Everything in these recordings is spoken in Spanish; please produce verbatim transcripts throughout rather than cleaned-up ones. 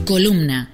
columna.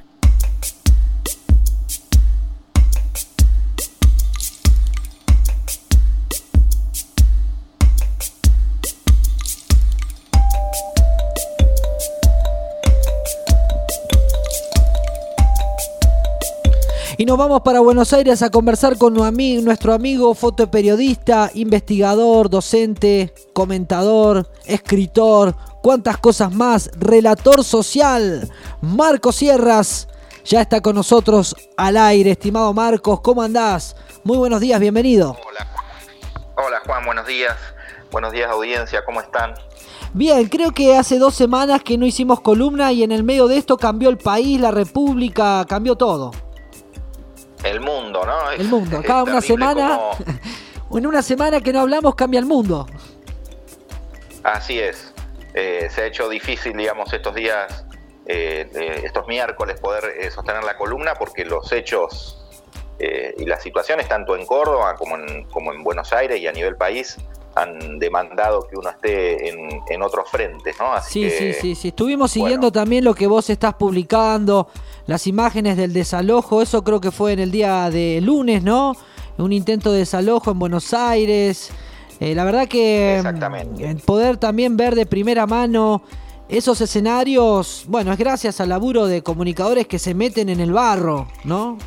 Y nos vamos para Buenos Aires a conversar con nuestro amigo fotoperiodista, investigador, docente, comentador, escritor, cuántas cosas más, relator social, Marcos Sierras, ya está con nosotros al aire. Estimado Marcos, ¿cómo andás? Muy buenos días, bienvenido. Hola, Hola Juan, buenos días. Buenos días, audiencia, ¿cómo están? Bien, creo que hace dos semanas que no hicimos columna y en el medio de esto cambió el país, la república, cambió todo. El mundo, ¿no? El mundo. Cada una semana, como... en una semana que no hablamos, cambia el mundo. Así es. Eh, se ha hecho difícil, digamos, estos días, eh, eh, estos miércoles, poder eh, sostener la columna porque los hechos eh, y las situaciones, tanto en Córdoba como en, como en Buenos Aires y a nivel país, han demandado que uno esté en, en otros frentes, ¿no? Así sí, que, sí, sí, sí. Estuvimos siguiendo bueno. también lo que vos estás publicando, las imágenes del desalojo, eso creo que fue en el día de lunes, ¿no? Un intento de desalojo en Buenos Aires. Eh, la verdad que Exactamente. Poder también ver de primera mano esos escenarios, bueno, es gracias al laburo de comunicadores que se meten en el barro, ¿no?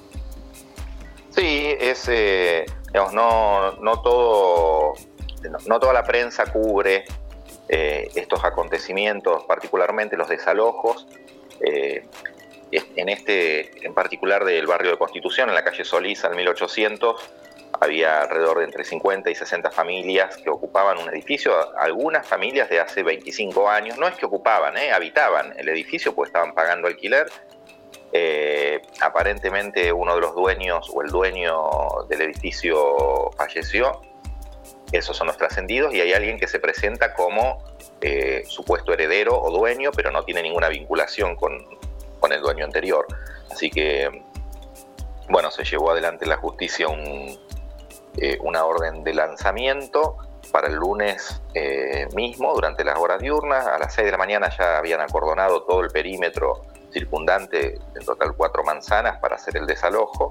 Sí, es, eh, digamos, no, no todo... No, no toda la prensa cubre eh, estos acontecimientos, particularmente los desalojos. Eh, en este, en particular del barrio de Constitución, en la calle Solís, al mil ochocientos, había alrededor de entre cincuenta y sesenta familias que ocupaban un edificio, algunas familias de hace veinticinco años, no es que ocupaban, eh, habitaban el edificio porque estaban pagando alquiler. Eh, aparentemente uno de los dueños o el dueño del edificio falleció. Esos son los trascendidos y hay alguien que se presenta como eh, supuesto heredero o dueño, pero no tiene ninguna vinculación con, con el dueño anterior. Así que, bueno, se llevó adelante en la justicia un, eh, una orden de lanzamiento para el lunes eh, mismo, durante las horas diurnas. A las seis de la mañana ya habían acordonado todo el perímetro circundante, en total cuatro manzanas, para hacer el desalojo.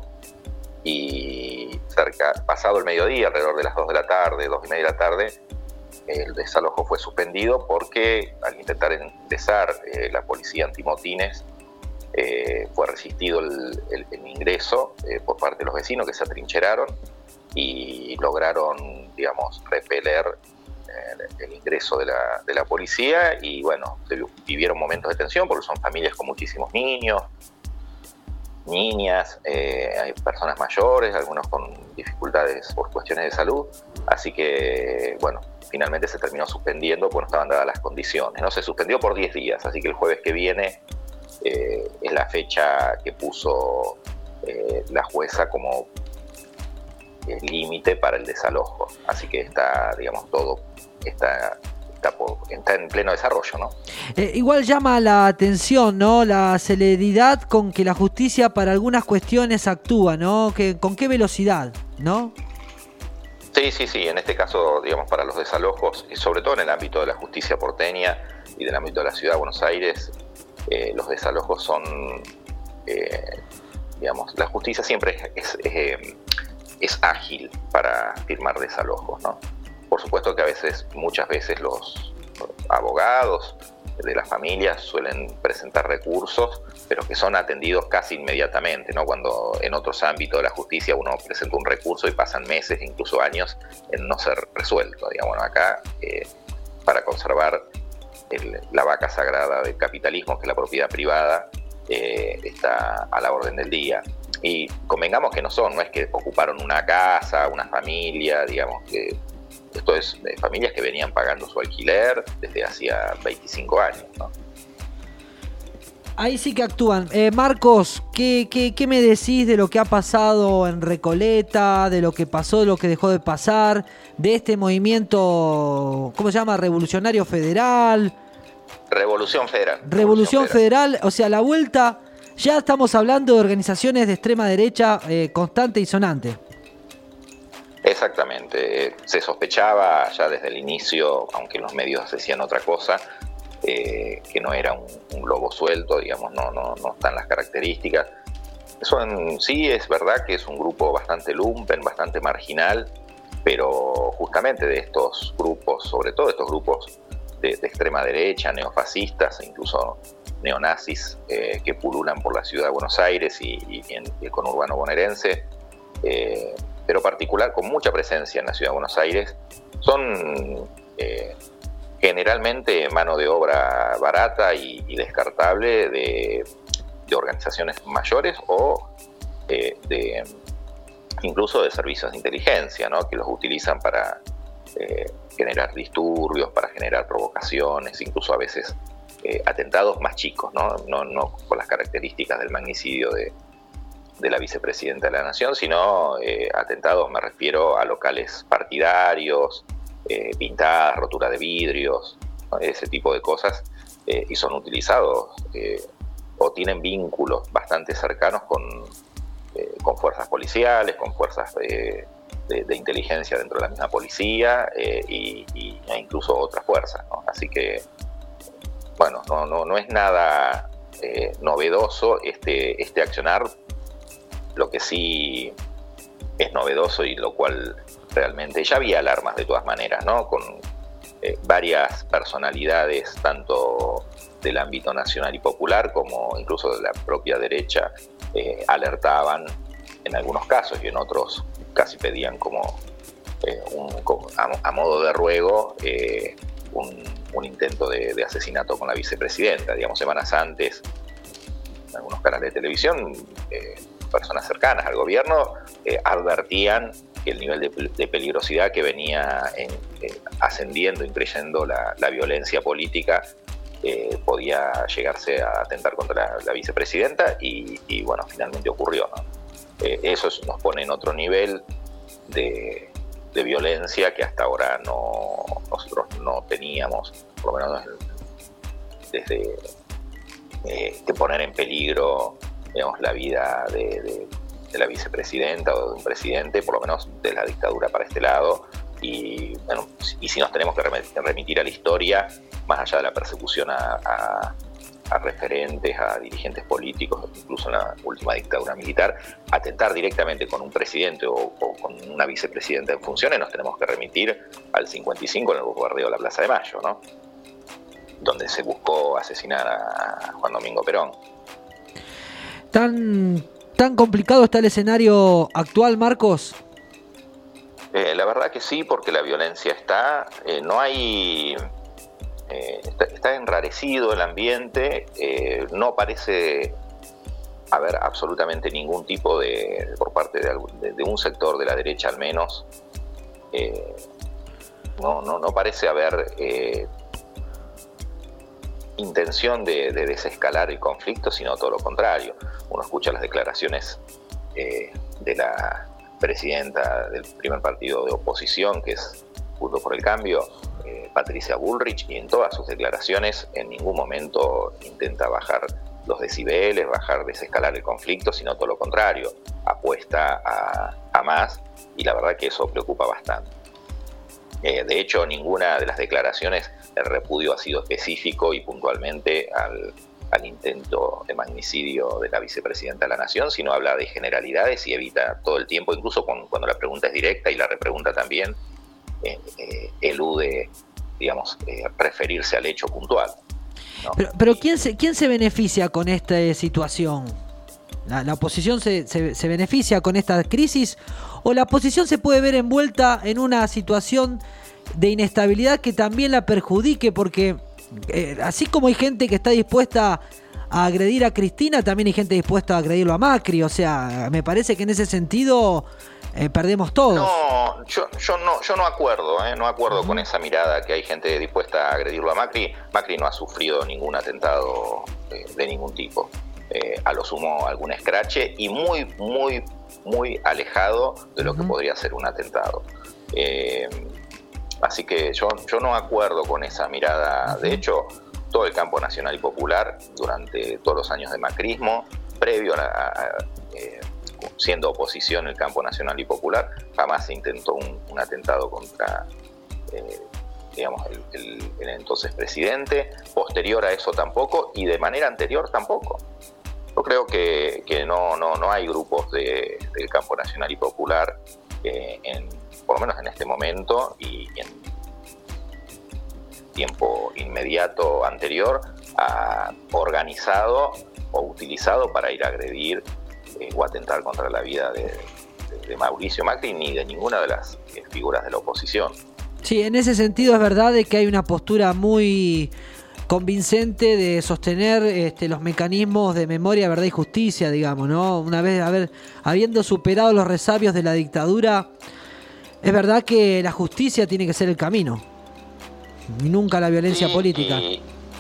Y cerca, pasado el mediodía, alrededor de las dos de la tarde, dos y media de la tarde, el desalojo fue suspendido porque al intentar ingresar eh, la policía antimotines eh, fue resistido el, el, el ingreso eh, por parte de los vecinos que se atrincheraron y lograron, digamos, repeler eh, el ingreso de la, de la policía y bueno, se vivieron momentos de tensión porque son familias con muchísimos niños, niñas, eh, hay personas mayores, algunos con dificultades por cuestiones de salud, así que, bueno, finalmente se terminó suspendiendo porque no estaban dadas las condiciones, ¿no? Se suspendió por diez días, así que el jueves que viene eh, es la fecha que puso eh, la jueza como eh, límite para el desalojo, así que está, digamos, todo está... está en pleno desarrollo, ¿no? Eh, igual llama la atención, ¿no? La celeridad con que la justicia para algunas cuestiones actúa, ¿no? Que, ¿con qué velocidad, no? Sí, sí, sí. En este caso, digamos, para los desalojos, y sobre todo en el ámbito de la justicia porteña y del ámbito de la ciudad de Buenos Aires, eh, los desalojos son, eh, digamos, la justicia siempre es, es, es, es ágil para firmar desalojos, ¿no? Por supuesto que a veces, muchas veces los abogados de las familias suelen presentar recursos, pero que son atendidos casi inmediatamente, ¿no? Cuando en otros ámbitos de la justicia uno presenta un recurso y pasan meses, incluso años, en no ser resuelto. Digamos, bueno, acá, eh, para conservar el, la vaca sagrada del capitalismo, que es la propiedad privada, eh, está a la orden del día. Y convengamos que no son, no es que ocuparon una casa, una familia, digamos que... Esto es de familias que venían pagando su alquiler desde hacía veinticinco años, ¿no? Ahí sí que actúan. Eh, Marcos, ¿qué, qué, ¿qué me decís de lo que ha pasado en Recoleta, de lo que pasó, de lo que dejó de pasar, de este movimiento, ¿cómo se llama? Revolucionario Federal. Revolución Federal. Revolución, Revolución Federal. Federal, o sea, la vuelta, ya estamos hablando de organizaciones de extrema derecha eh, constante y sonante. Exactamente, se sospechaba ya desde el inicio, aunque los medios decían otra cosa, eh, que no era un, un globo suelto, digamos, no, no, no están las características. Eso en sí es verdad que es un grupo bastante lumpen, bastante marginal, pero justamente de estos grupos, sobre todo estos grupos de, de extrema derecha, neofascistas e incluso neonazis eh, que pululan por la ciudad de Buenos Aires y, y en el conurbano bonaerense, eh, pero particular con mucha presencia en la ciudad de Buenos Aires, son eh, generalmente mano de obra barata y, y descartable de, de organizaciones mayores o eh, de incluso de servicios de inteligencia, ¿no? Que los utilizan para eh, generar disturbios, para generar provocaciones, incluso a veces eh, atentados más chicos, ¿no? No, no con las características del magnicidio de, de la vicepresidenta de la Nación, sino eh, atentados, me refiero a locales partidarios, eh, pintadas, rotura de vidrios, ¿no? Ese tipo de cosas, eh, y son utilizados eh, o tienen vínculos bastante cercanos con, eh, con fuerzas policiales, con fuerzas de, de, de inteligencia dentro de la misma policía eh, y, y, e incluso otras fuerzas, ¿no? Así que, bueno, no, no, no es nada eh, novedoso este, este accionar. Lo que sí es novedoso y lo cual realmente ya había alarmas de todas maneras, ¿no? Con eh, varias personalidades, tanto del ámbito nacional y popular como incluso de la propia derecha, eh, alertaban en algunos casos y en otros casi pedían como, eh, un, como a, a modo de ruego eh, un, un intento de, de asesinato con la vicepresidenta. Digamos, semanas antes, en algunos canales de televisión, eh, personas cercanas al gobierno eh, advertían que el nivel de, de peligrosidad que venía en, eh, ascendiendo, increyendo la, la violencia política, eh, podía llegarse a atentar contra la, la vicepresidenta y, y bueno, finalmente ocurrió, ¿no? Eh, eso es, nos pone en otro nivel de, de violencia que hasta ahora no, nosotros no teníamos, por lo menos desde eh, de poner en peligro, digamos, la vida de, de, de la vicepresidenta o de un presidente, por lo menos de la dictadura para este lado. Y, bueno, y si nos tenemos que remitir a la historia, más allá de la persecución a, a, a referentes, a dirigentes políticos, incluso en la última dictadura militar, atentar directamente con un presidente o, o con una vicepresidenta en funciones, nos tenemos que remitir al cincuenta y cinco en el bombardeo de la Plaza de Mayo, ¿no? Donde se buscó asesinar a Juan Domingo Perón. ¿Tan, tan complicado está el escenario actual, Marcos? Eh, la verdad que sí, porque la violencia está, eh, no hay, eh, está, está enrarecido el ambiente, eh, no parece haber absolutamente ningún tipo de, por parte de, de, de un sector de la derecha al menos, eh, no, no, no parece haber eh, intención de, de desescalar el conflicto, sino todo lo contrario. Uno escucha las declaraciones eh, de la presidenta del primer partido de oposición, que es Juntos por el Cambio, eh, Patricia Bullrich, y en todas sus declaraciones en ningún momento intenta bajar los decibeles, bajar, desescalar el conflicto, sino todo lo contrario, apuesta a, a más, y la verdad que eso preocupa bastante. Eh, de hecho, ninguna de las declaraciones, el repudio ha sido específico y puntualmente al, al intento de magnicidio de la vicepresidenta de la Nación, sino habla de generalidades y evita todo el tiempo, incluso con, cuando la pregunta es directa y la repregunta también, eh, eh, elude, digamos, eh, referirse al hecho puntual, ¿no? Pero, pero ¿quién se, quién se beneficia con esta situación? ¿La, la oposición se, se, se beneficia con esta crisis? ¿O la oposición se puede ver envuelta en una situación de inestabilidad que también la perjudique? Porque eh, así como hay gente que está dispuesta a agredir a Cristina, también hay gente dispuesta a agredirlo a Macri. O sea, me parece que en ese sentido eh, perdemos todos. No, yo, yo no, yo no acuerdo, ¿eh? no acuerdo uh-huh. con esa mirada que hay gente dispuesta a agredirlo a Macri. Macri no ha sufrido ningún atentado eh, de ningún tipo. Eh, a lo sumo algún escrache y muy, muy, muy alejado de lo uh-huh. que podría ser un atentado. Eh, así que yo, yo no acuerdo con esa mirada. Uh-huh. De hecho, todo el campo nacional y popular, durante todos los años de macrismo, previo a, a, a eh, siendo oposición el campo nacional y popular, jamás se intentó un, un atentado contra eh, digamos, el, el, el entonces presidente, posterior a eso tampoco, y de manera anterior tampoco. Yo creo que, que no, no, no hay grupos de, del campo nacional y popular, eh, en, por lo menos en este momento y en tiempo inmediato anterior, ha organizado o utilizado para ir a agredir eh, o atentar contra la vida de, de, de Mauricio Macri ni de ninguna de las eh, figuras de la oposición. Sí, en ese sentido es verdad de que hay una postura muy convincente de sostener este, los mecanismos de memoria, verdad y justicia, digamos, ¿no? Una vez haber, habiendo superado los resabios de la dictadura, es verdad que la justicia tiene que ser el camino, y nunca la violencia sí, política. Y,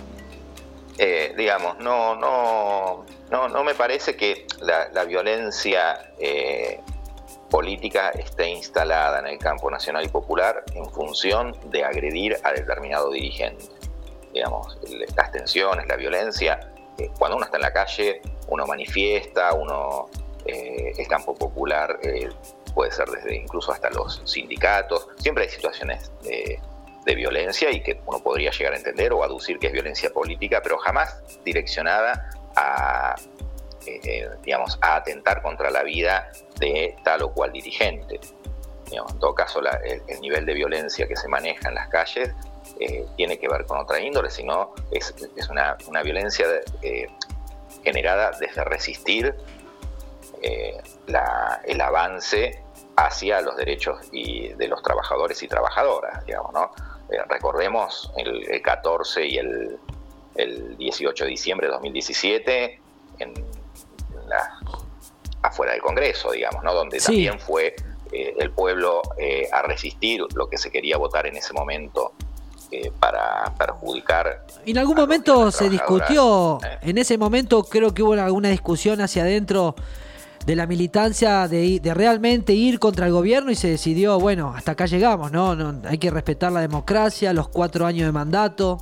eh, digamos, no, no, no, no me parece que la, la violencia eh, política esté instalada en el campo nacional y popular en función de agredir a determinado dirigente. Digamos, las tensiones, la violencia, eh, cuando uno está en la calle, uno manifiesta, uno, eh, el campo popular eh, puede ser desde incluso hasta los sindicatos, siempre hay situaciones de, de violencia y que uno podría llegar a entender o aducir que es violencia política, pero jamás direccionada a, eh, digamos, a atentar contra la vida de tal o cual dirigente. Digamos, en todo caso, la, el, el nivel de violencia que se maneja en las calles Eh, tiene que ver con otra índole, sino es, es una, una violencia eh, generada desde resistir eh, la, el avance hacia los derechos y de los trabajadores y trabajadoras, digamos, ¿no? Eh, recordemos el, el catorce y el, el dieciocho de diciembre de dos mil diecisiete en, en la, afuera del Congreso, digamos, ¿no? Donde sí. también fue eh, el pueblo eh, a resistir lo que se quería votar en ese momento. Eh, para perjudicar. En algún momento se discutió, eh. en ese momento creo que hubo alguna discusión hacia adentro de la militancia de, de realmente ir contra el gobierno y se decidió, bueno, hasta acá llegamos, ¿no? no hay que respetar la democracia, los cuatro años de mandato.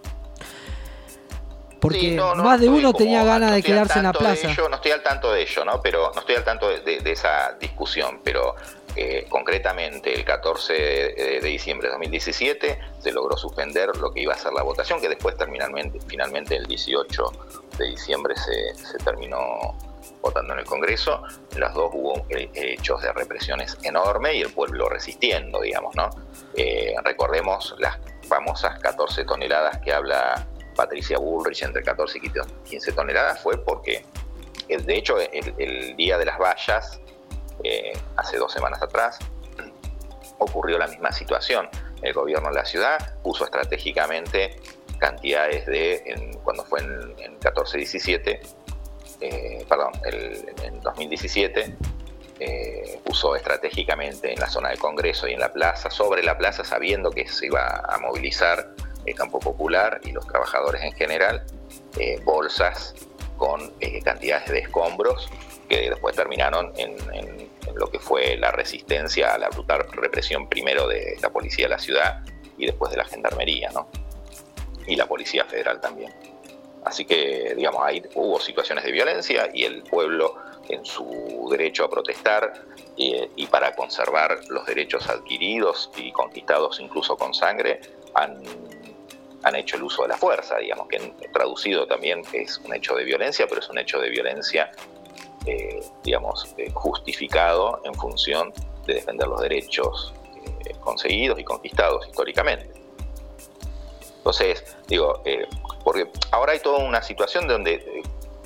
Porque sí, no, no, más de uno tenía ganas no de quedarse en la plaza. Ello, no estoy al tanto de ello, ¿no? Pero no estoy al tanto de, de, de esa discusión, pero eh, concretamente el catorce de, de diciembre de dos mil diecisiete se logró suspender lo que iba a ser la votación, que después terminalmente, finalmente el dieciocho de diciembre se, se terminó votando en el Congreso. En las dos hubo hechos de represiones enormes y el pueblo resistiendo, digamos, ¿no? Eh, recordemos las famosas catorce toneladas que habla Patricia Bullrich, entre catorce y quince toneladas, fue porque, de hecho, el, el día de las vallas, eh, hace dos semanas atrás, ocurrió la misma situación. El gobierno de la ciudad puso estratégicamente cantidades de, en, cuando fue en, en catorce diecisiete, eh, perdón, el, en dos mil diecisiete, eh, puso estratégicamente en la zona del Congreso y en la plaza, sobre la plaza, sabiendo que se iba a movilizar el campo popular y los trabajadores en general, eh, bolsas con eh, cantidades de escombros que después terminaron en, en, en lo que fue la resistencia a la brutal represión primero de la policía de la ciudad y después de la gendarmería, ¿no? Y la policía federal también. Así que, digamos, ahí hubo situaciones de violencia y el pueblo, en su derecho a protestar y, y para conservar los derechos adquiridos y conquistados incluso con sangre, han han hecho el uso de la fuerza, digamos, que traducido también es un hecho de violencia, pero es un hecho de violencia, eh, digamos, eh, justificado en función de defender los derechos eh, conseguidos y conquistados históricamente. Entonces, digo, eh, porque ahora hay toda una situación donde eh,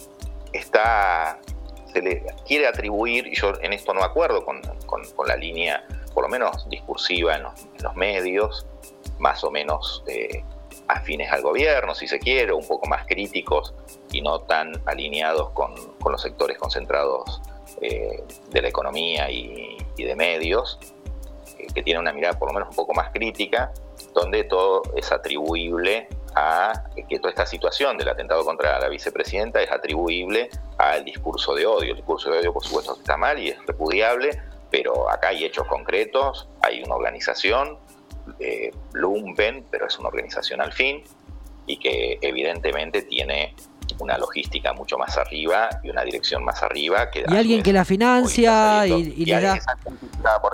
está, se le quiere atribuir, y yo en esto no acuerdo con, con, con la línea, por lo menos discursiva en los, en los medios, más o menos eh, afines al gobierno, si se quiere, un poco más críticos y no tan alineados con, con los sectores concentrados eh, de la economía y, y de medios, eh, que tienen una mirada por lo menos un poco más crítica, donde todo es atribuible a que toda esta situación del atentado contra la vicepresidenta es atribuible al discurso de odio. El discurso de odio, por supuesto, está mal y es repudiable, pero acá hay hechos concretos, hay una organización, Eh, lumpen, pero es una organización al fin y que evidentemente tiene una logística mucho más arriba y una dirección más arriba que y alguien que la financia y, y, y le da por,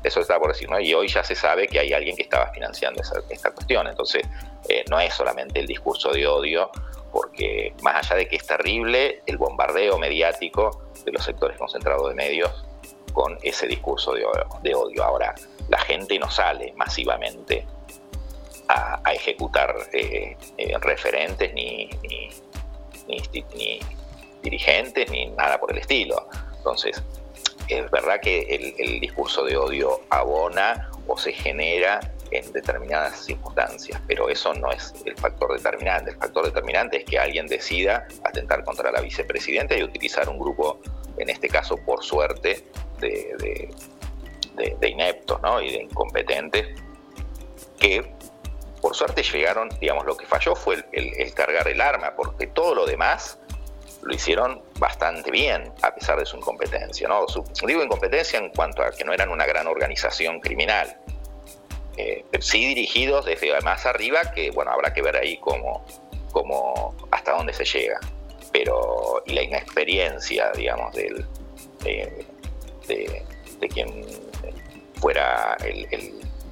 eso está por decir, ¿no? Y hoy ya se sabe que hay alguien que estaba financiando esa, esta cuestión. Entonces, eh, no es solamente el discurso de odio, porque más allá de que es terrible el bombardeo mediático de los sectores concentrados de medios con ese discurso de, de odio. Ahora, la gente no sale masivamente a, a ejecutar eh, eh, referentes ni, ni, ni, ni dirigentes ni nada por el estilo. Entonces, es verdad que el, el discurso de odio abona o se genera en determinadas circunstancias, pero eso no es el factor determinante. El factor determinante es que alguien decida atentar contra la vicepresidenta y utilizar un grupo, en este caso por suerte, de, de, de, de ineptos, ¿no? Y de incompetentes, que por suerte llegaron, digamos, lo que falló fue el, el, el cargar el arma, porque todo lo demás lo hicieron bastante bien, a pesar de su incompetencia, ¿no? Su, digo incompetencia en cuanto a que no eran una gran organización criminal, eh, sí dirigidos desde más arriba, que bueno, habrá que ver ahí cómo, cómo hasta dónde se llega, pero y la inexperiencia, digamos, del, de, de, de quien fuera el, el,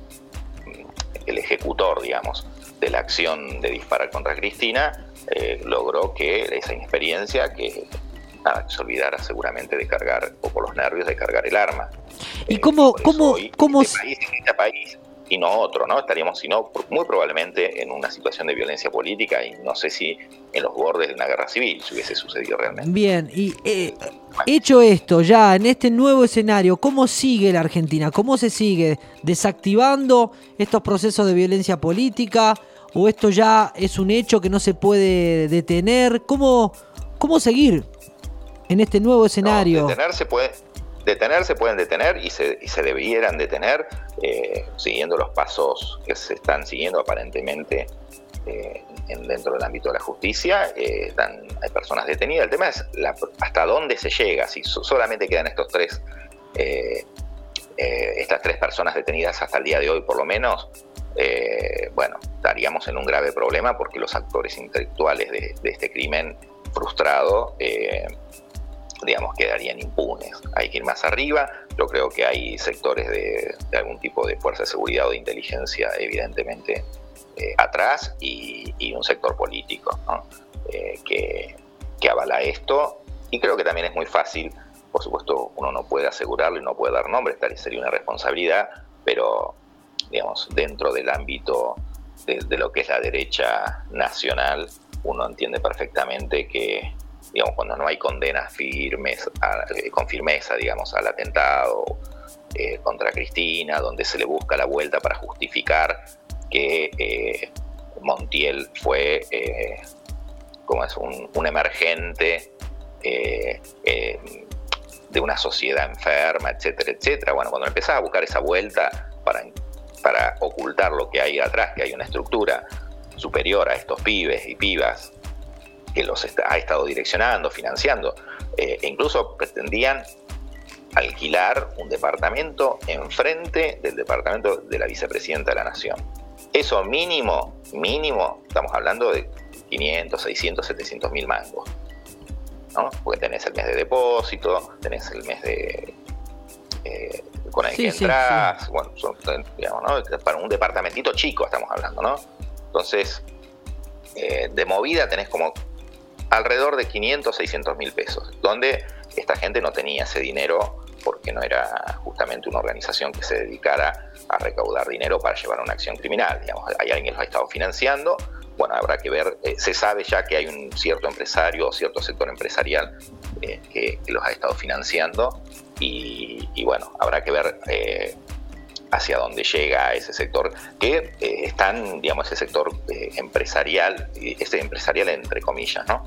el ejecutor, digamos, de la acción de disparar contra Cristina, eh, logró que esa inexperiencia, que nada, que se olvidara seguramente de cargar, o por los nervios, de cargar el arma. ¿Y eh, cómo, cómo, hoy, cómo este país, este país y no otro, ¿no? Estaríamos, sino muy probablemente en una situación de violencia política, y no sé si en los bordes de una guerra civil, si hubiese sucedido realmente. Bien, y eh, hecho esto, ya en este nuevo escenario, ¿cómo sigue la Argentina? ¿Cómo se sigue desactivando estos procesos de violencia política? ¿O esto ya es un hecho que no se puede detener? ¿Cómo, cómo seguir en este nuevo escenario? No, detenerse puede... Detenerse pueden detener y se, y se debieran detener eh, siguiendo los pasos que se están siguiendo aparentemente eh, en, dentro del ámbito de la justicia. Eh, están, hay personas detenidas. El tema es la, hasta dónde se llega. Si solamente quedan estos tres, eh, eh, estas tres personas detenidas hasta el día de hoy, por lo menos, eh, bueno, estaríamos en un grave problema, porque los actores intelectuales de, de este crimen frustrado eh, digamos, quedarían impunes. Hay que ir más arriba. Yo creo que hay sectores de, de algún tipo de fuerza de seguridad o de inteligencia evidentemente eh, atrás, y, y un sector político, ¿no? eh, que, que avala esto, y creo que también es muy fácil, por supuesto uno no puede asegurarlo y no puede dar nombres, tal sería una responsabilidad, pero digamos, dentro del ámbito de, de lo que es la derecha nacional, uno entiende perfectamente que, digamos, cuando no hay condenas firmes, a, eh, con firmeza, digamos, al atentado eh, contra Cristina, donde se le busca la vuelta para justificar que eh, Montiel fue eh, como es un, un emergente eh, eh, de una sociedad enferma, etcétera, etcétera. Bueno, cuando empezás a buscar esa vuelta para, para ocultar lo que hay atrás, que hay una estructura superior a estos pibes y pibas que los está, ha estado direccionando, financiando, eh, e incluso pretendían alquilar un departamento enfrente del departamento de la vicepresidenta de la Nación. Eso mínimo, mínimo, estamos hablando de quinientos, seiscientos, setecientos mil mangos, ¿no? Porque tenés el mes de depósito, tenés el mes de eh, con el sí, que entras, sí, sí. Bueno, son, digamos, ¿no? Para un departamentito chico estamos hablando, ¿no? Entonces, eh, de movida tenés como alrededor de quinientos, seiscientos mil pesos, donde esta gente no tenía ese dinero porque no era justamente una organización que se dedicara a recaudar dinero para llevar una acción criminal. Digamos, hay alguien que los ha estado financiando. Bueno, habrá que ver, eh, se sabe ya que hay un cierto empresario o cierto sector empresarial eh, que, que los ha estado financiando, y, y bueno, habrá que ver eh, hacia dónde llega ese sector, que eh, están, digamos, ese sector eh, empresarial, este empresarial entre comillas, ¿no?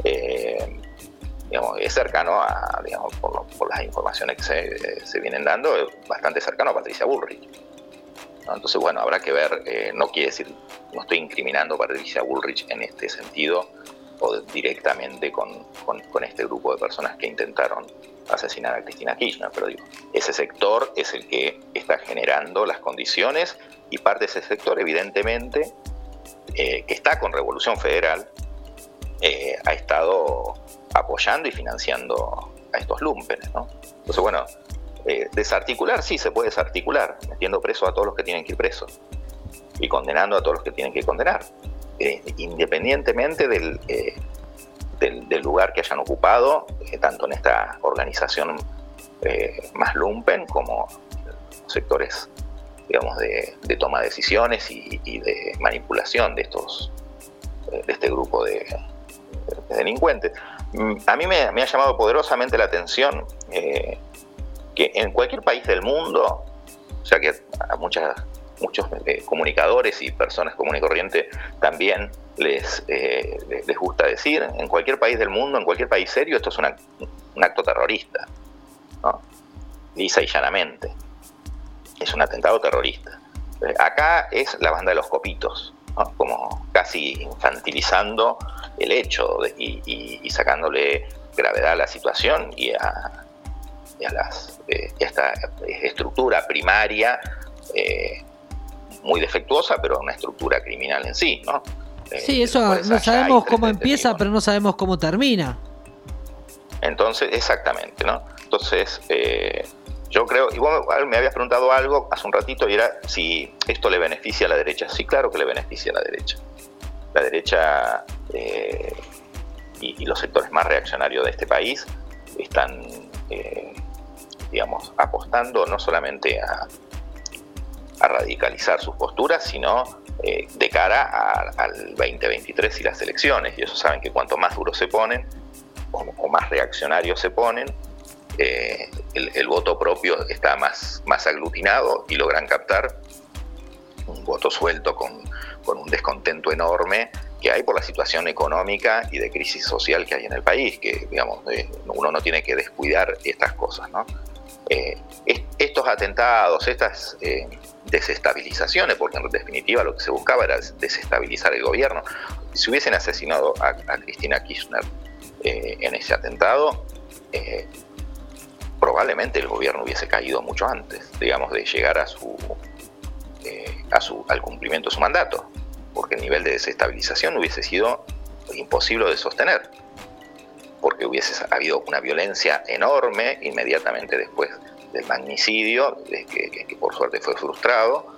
Eh, digamos, es cercano a, digamos, por, lo, por las informaciones que se, eh, se vienen dando, es bastante cercano a Patricia Bullrich, ¿no? Entonces, bueno, habrá que ver, eh, no quiere decir, no estoy incriminando a Patricia Bullrich en este sentido, o directamente con, con, con este grupo de personas que intentaron asesinar a Cristina Kirchner, pero digo, ese sector es el que está generando las condiciones, y parte de ese sector, evidentemente, eh, que está con Revolución Federal, eh, ha estado apoyando y financiando a estos lúmpenes, ¿no? Entonces, bueno, Eh, desarticular, sí, se puede desarticular, metiendo preso a todos los que tienen que ir presos y condenando a todos los que tienen que condenar, eh, independientemente del, eh, del, del lugar que hayan ocupado, eh, tanto en esta organización eh, más lumpen como sectores, digamos, de, de toma de decisiones y, y de manipulación de estos, de este grupo de, de delincuentes. A mí me, me ha llamado poderosamente la atención eh, que en cualquier país del mundo, o sea que a muchas, muchos eh, comunicadores y personas común y corriente también les, eh, les gusta decir, en cualquier país del mundo, en cualquier país serio, esto es una, un acto terrorista, ¿no? Lisa y llanamente. Es un atentado terrorista. Eh, acá es la banda de los copitos, ¿no? Como casi infantilizando el hecho de, y, y, y sacándole gravedad a la situación y a, y a las, eh, esta estructura primaria eh, muy defectuosa, pero una estructura criminal en sí, ¿no? Eh, sí, eso no sabemos cómo empieza, pero no sabemos cómo termina. Entonces, exactamente, ¿no? Entonces, eh, yo creo, y vos me habías preguntado algo hace un ratito y era si esto le beneficia a la derecha. Sí, claro que le beneficia a la derecha. La derecha eh, y, y los sectores más reaccionarios de este país están, eh, digamos, apostando no solamente a, a radicalizar sus posturas, sino eh, de cara a, al veinte veintitrés y las elecciones. Y ellos saben que cuanto más duros se ponen, o, o más reaccionarios se ponen, Eh, el, el voto propio está más, más aglutinado y logran captar un voto suelto con, con un descontento enorme que hay por la situación económica y de crisis social que hay en el país, que digamos eh, uno no tiene que descuidar estas cosas, ¿no? Eh, est- estos atentados, estas eh, desestabilizaciones, porque en definitiva lo que se buscaba era desestabilizar el gobierno. Si hubiesen asesinado a, a Cristina Kirchner eh, en ese atentado, eh, probablemente el gobierno hubiese caído mucho antes, digamos, de llegar a su, eh, a su, al cumplimiento de su mandato, porque el nivel de desestabilización hubiese sido imposible de sostener, porque hubiese habido una violencia enorme inmediatamente después del magnicidio, que, que, que por suerte fue frustrado,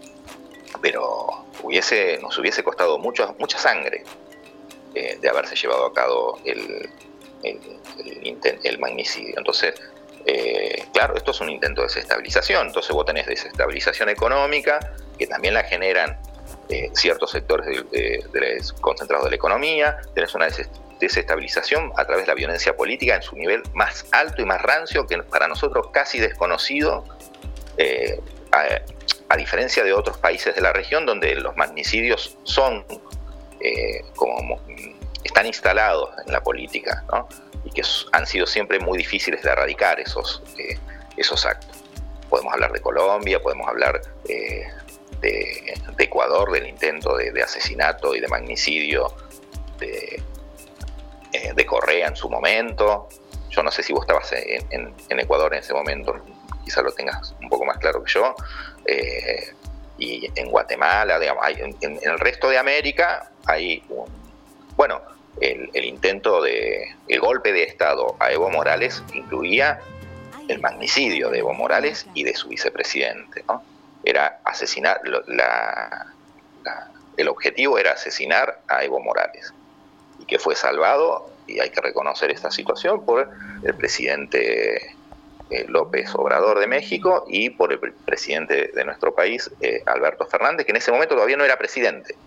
pero hubiese, nos hubiese costado mucho, mucha sangre eh, de haberse llevado a cabo el, el, el, el magnicidio. Entonces, Eh, claro, esto es un intento de desestabilización. Entonces vos tenés desestabilización económica, que también la generan eh, ciertos sectores de, de, de concentrados de la economía. Tenés una desestabilización a través de la violencia política en su nivel más alto y más rancio, que para nosotros casi desconocido, eh, a, a diferencia de otros países de la región donde los magnicidios son eh, como están instalados en la política, ¿no? Y que han sido siempre muy difíciles de erradicar esos, eh, esos actos. Podemos hablar de Colombia, podemos hablar eh, de, de Ecuador, del intento de, de asesinato y de magnicidio de, eh, de Correa en su momento. Yo no sé si vos estabas en, en, en Ecuador en ese momento, quizá lo tengas un poco más claro que yo. Eh, y en Guatemala, digamos, hay, en, en el resto de América hay un... Bueno, El, el intento de, el golpe de Estado a Evo Morales incluía el magnicidio de Evo Morales y de su vicepresidente, ¿no? Era asesinar, la, la, el objetivo era asesinar a Evo Morales, y que fue salvado, y hay que reconocer esta situación, por el presidente eh, López Obrador de México y por el presidente de nuestro país, eh, Alberto Fernández, que en ese momento todavía no era presidente.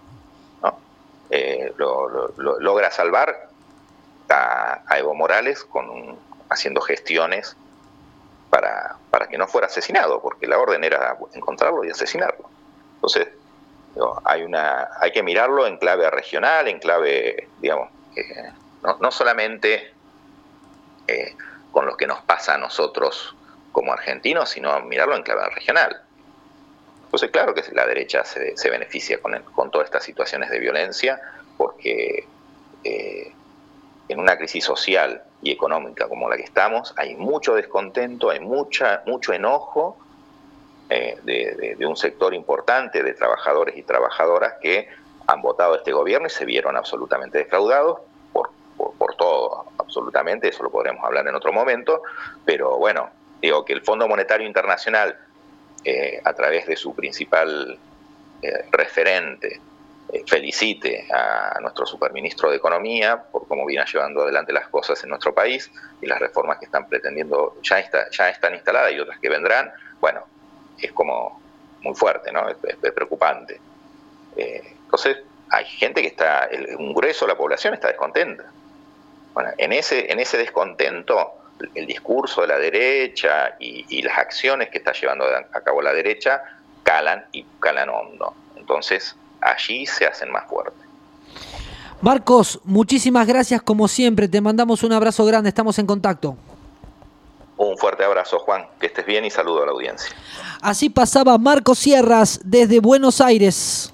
Eh, lo, lo, lo, logra salvar a, a Evo Morales con un, haciendo gestiones para, para que no fuera asesinado, porque la orden era encontrarlo y asesinarlo. Entonces, digo, hay, una, hay que mirarlo en clave regional, en clave, digamos, eh, no, no solamente eh, con lo que nos pasa a nosotros como argentinos, sino mirarlo en clave regional. Entonces, claro que la derecha se, se beneficia con, el, con todas estas situaciones de violencia, porque eh, en una crisis social y económica como la que estamos, hay mucho descontento, hay mucha, mucho enojo eh, de, de, de un sector importante de trabajadores y trabajadoras que han votado a este gobierno y se vieron absolutamente defraudados por, por, por todo, absolutamente, eso lo podremos hablar en otro momento, pero bueno, digo, que el Fondo Monetario Internacional, eh, a través de su principal eh, referente, eh, felicite a nuestro superministro de Economía por cómo viene llevando adelante las cosas en nuestro país y las reformas que están pretendiendo, ya, está, ya están instaladas y otras que vendrán, bueno, es como muy fuerte, ¿no? Es, es preocupante. Eh, entonces, hay gente que está, el, un grueso de la población está descontenta. Bueno, en ese, en ese descontento, el discurso de la derecha y, y las acciones que está llevando a cabo la derecha calan y calan hondo. Entonces, allí se hacen más fuertes. Marcos, muchísimas gracias como siempre. Te mandamos un abrazo grande. Estamos en contacto. Un fuerte abrazo, Juan. Que estés bien y saludo a la audiencia. Así pasaba Marcos Sierras desde Buenos Aires.